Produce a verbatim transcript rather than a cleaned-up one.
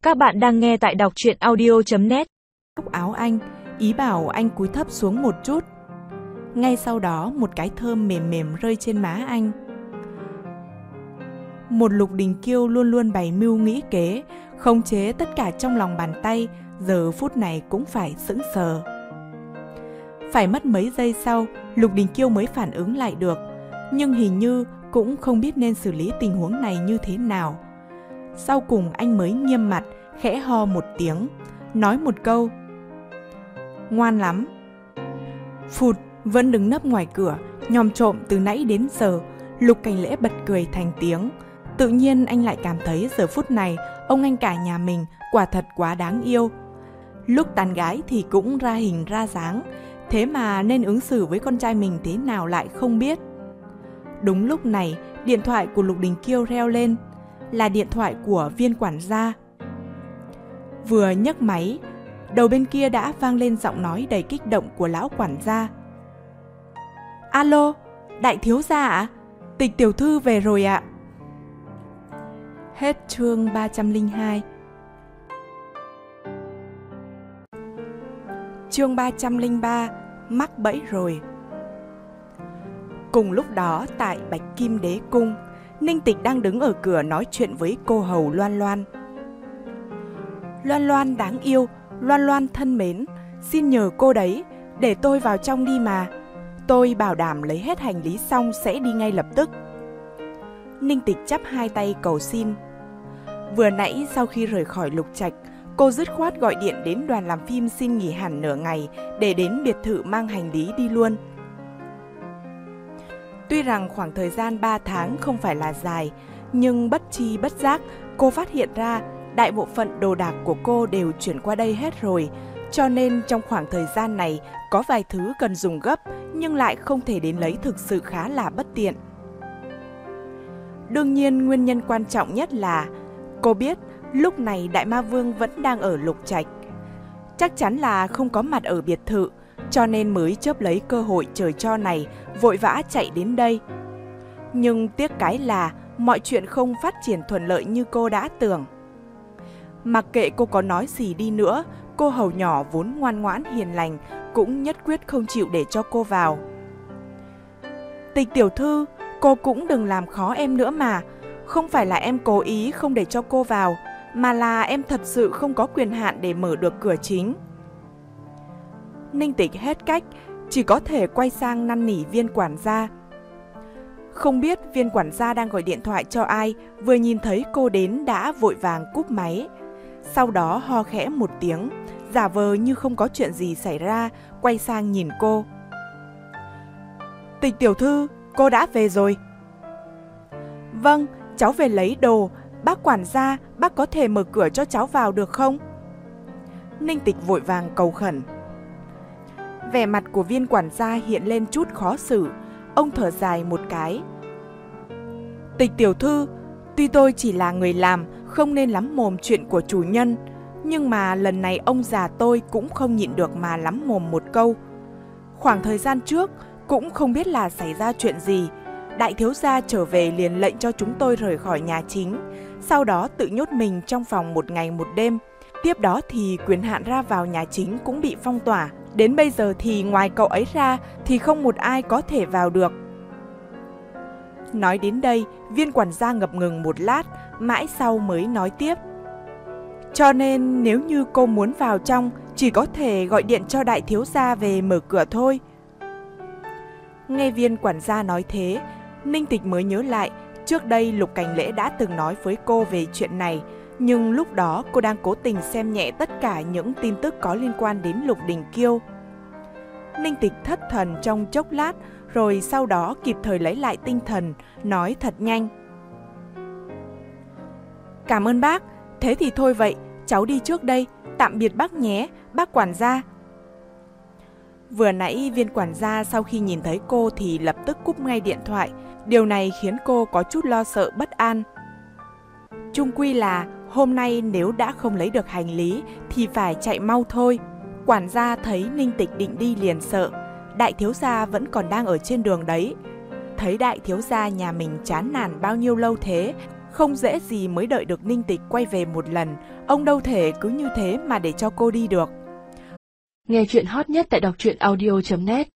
Các bạn đang nghe tại đọc truyện audio chấm net. Ốc áo anh, ý bảo anh cúi thấp xuống một chút. Ngay sau đó một cái thơm mềm mềm rơi trên má anh. Một Lục Đình Kiêu luôn luôn bày mưu nghĩ kế, khống chế tất cả trong lòng bàn tay, giờ phút này cũng phải sững sờ. Phải mất mấy giây sau, Lục Đình Kiêu mới phản ứng lại được, nhưng hình như cũng không biết nên xử lý tình huống này như thế nào. Sau cùng anh mới nghiêm mặt, khẽ ho một tiếng, nói một câu: ngoan lắm. Phụt, vẫn đứng nấp ngoài cửa, nhòm trộm từ nãy đến giờ. Lục Cảnh Lễ bật cười thành tiếng. Tự nhiên anh lại cảm thấy giờ phút này ông anh cả nhà mình quả thật quá đáng yêu. Lúc tán gái thì cũng ra hình ra dáng, thế mà nên ứng xử với con trai mình thế nào lại không biết. Đúng lúc này, điện thoại của Lục Đình Kiêu reo lên, là điện thoại của Viên quản gia. Vừa nhấc máy, đầu bên kia đã vang lên giọng nói đầy kích động của lão quản gia. Alo, đại thiếu gia ạ? Tịch tiểu thư về rồi ạ. Hết chương ba trăm lẻ hai. Chương ba trăm lẻ ba, mắc bẫy rồi. Cùng lúc đó tại Bạch Kim Đế Cung, Ninh Tịch đang đứng ở cửa nói chuyện với cô hầu Loan Loan. Loan Loan đáng yêu, Loan Loan thân mến, xin nhờ cô đấy, để tôi vào trong đi mà. Tôi bảo đảm lấy hết hành lý xong sẽ đi ngay lập tức. Ninh Tịch chắp hai tay cầu xin. Vừa nãy sau khi rời khỏi Lục Trạch, cô dứt khoát gọi điện đến đoàn làm phim xin nghỉ hẳn nửa ngày để đến biệt thự mang hành lý đi luôn. Tuy rằng khoảng thời gian ba tháng không phải là dài, nhưng bất chi bất giác cô phát hiện ra đại bộ phận đồ đạc của cô đều chuyển qua đây hết rồi, cho nên trong khoảng thời gian này có vài thứ cần dùng gấp nhưng lại không thể đến lấy thực sự khá là bất tiện. Đương nhiên nguyên nhân quan trọng nhất là cô biết lúc này Đại Ma Vương vẫn đang ở Lục Trạch, chắc chắn là không có mặt ở biệt thự, cho nên mới chớp lấy cơ hội trời cho này vội vã chạy đến đây. Nhưng tiếc cái là mọi chuyện không phát triển thuận lợi như cô đã tưởng. Mặc kệ cô có nói gì đi nữa, cô hầu nhỏ vốn ngoan ngoãn hiền lành cũng nhất quyết không chịu để cho cô vào. Tịch tiểu thư, cô cũng đừng làm khó em nữa mà. Không phải là em cố ý không để cho cô vào, mà là em thật sự không có quyền hạn để mở được cửa chính. Ninh Tịch hết cách, chỉ có thể quay sang năn nỉ Viên quản gia. Không biết Viên quản gia đang gọi điện thoại cho ai, vừa nhìn thấy cô đến đã vội vàng cúp máy. Sau đó ho khẽ một tiếng, giả vờ như không có chuyện gì xảy ra, quay sang nhìn cô. Tịch tiểu thư, cô đã về rồi. Vâng, cháu về lấy đồ. Bác quản gia, bác có thể mở cửa cho cháu vào được không? Ninh Tịch vội vàng cầu khẩn. Vẻ mặt của Viên quản gia hiện lên chút khó xử. Ông thở dài một cái. Tịch tiểu thư, tuy tôi chỉ là người làm, không nên lắm mồm chuyện của chủ nhân, nhưng mà lần này ông già tôi cũng không nhịn được mà lắm mồm một câu. Khoảng thời gian trước, cũng không biết là xảy ra chuyện gì, đại thiếu gia trở về liền lệnh cho chúng tôi rời khỏi nhà chính, sau đó tự nhốt mình trong phòng một ngày một đêm. Tiếp đó thì quyền hạn ra vào nhà chính cũng bị phong tỏa. Đến bây giờ thì ngoài cậu ấy ra thì không một ai có thể vào được. Nói đến đây, Viên quản gia ngập ngừng một lát, mãi sau mới nói tiếp. Cho nên nếu như cô muốn vào trong, chỉ có thể gọi điện cho đại thiếu gia về mở cửa thôi. Nghe Viên quản gia nói thế, Ninh Tịch mới nhớ lại, trước đây Lục Cảnh Lễ đã từng nói với cô về chuyện này, nhưng lúc đó cô đang cố tình xem nhẹ tất cả những tin tức có liên quan đến Lục Đình Kiêu. Ninh Tịch thất thần trong chốc lát, rồi sau đó kịp thời lấy lại tinh thần, nói thật nhanh. Cảm ơn bác, thế thì thôi vậy, cháu đi trước đây, tạm biệt bác nhé, bác quản gia. Vừa nãy Viên quản gia sau khi nhìn thấy cô thì lập tức cúp ngay điện thoại, điều này khiến cô có chút lo sợ bất an. Chung quy là hôm nay nếu đã không lấy được hành lý thì phải chạy mau thôi. Quản gia thấy Ninh Tịch định đi liền sợ, đại thiếu gia vẫn còn đang ở trên đường đấy. Thấy đại thiếu gia nhà mình chán nản bao nhiêu lâu thế, Không dễ gì mới đợi được Ninh Tịch quay về một lần, ông đâu thể cứ như thế mà để cho cô đi được. Nghe chuyện hot nhất tại đọc truyện audio chấm net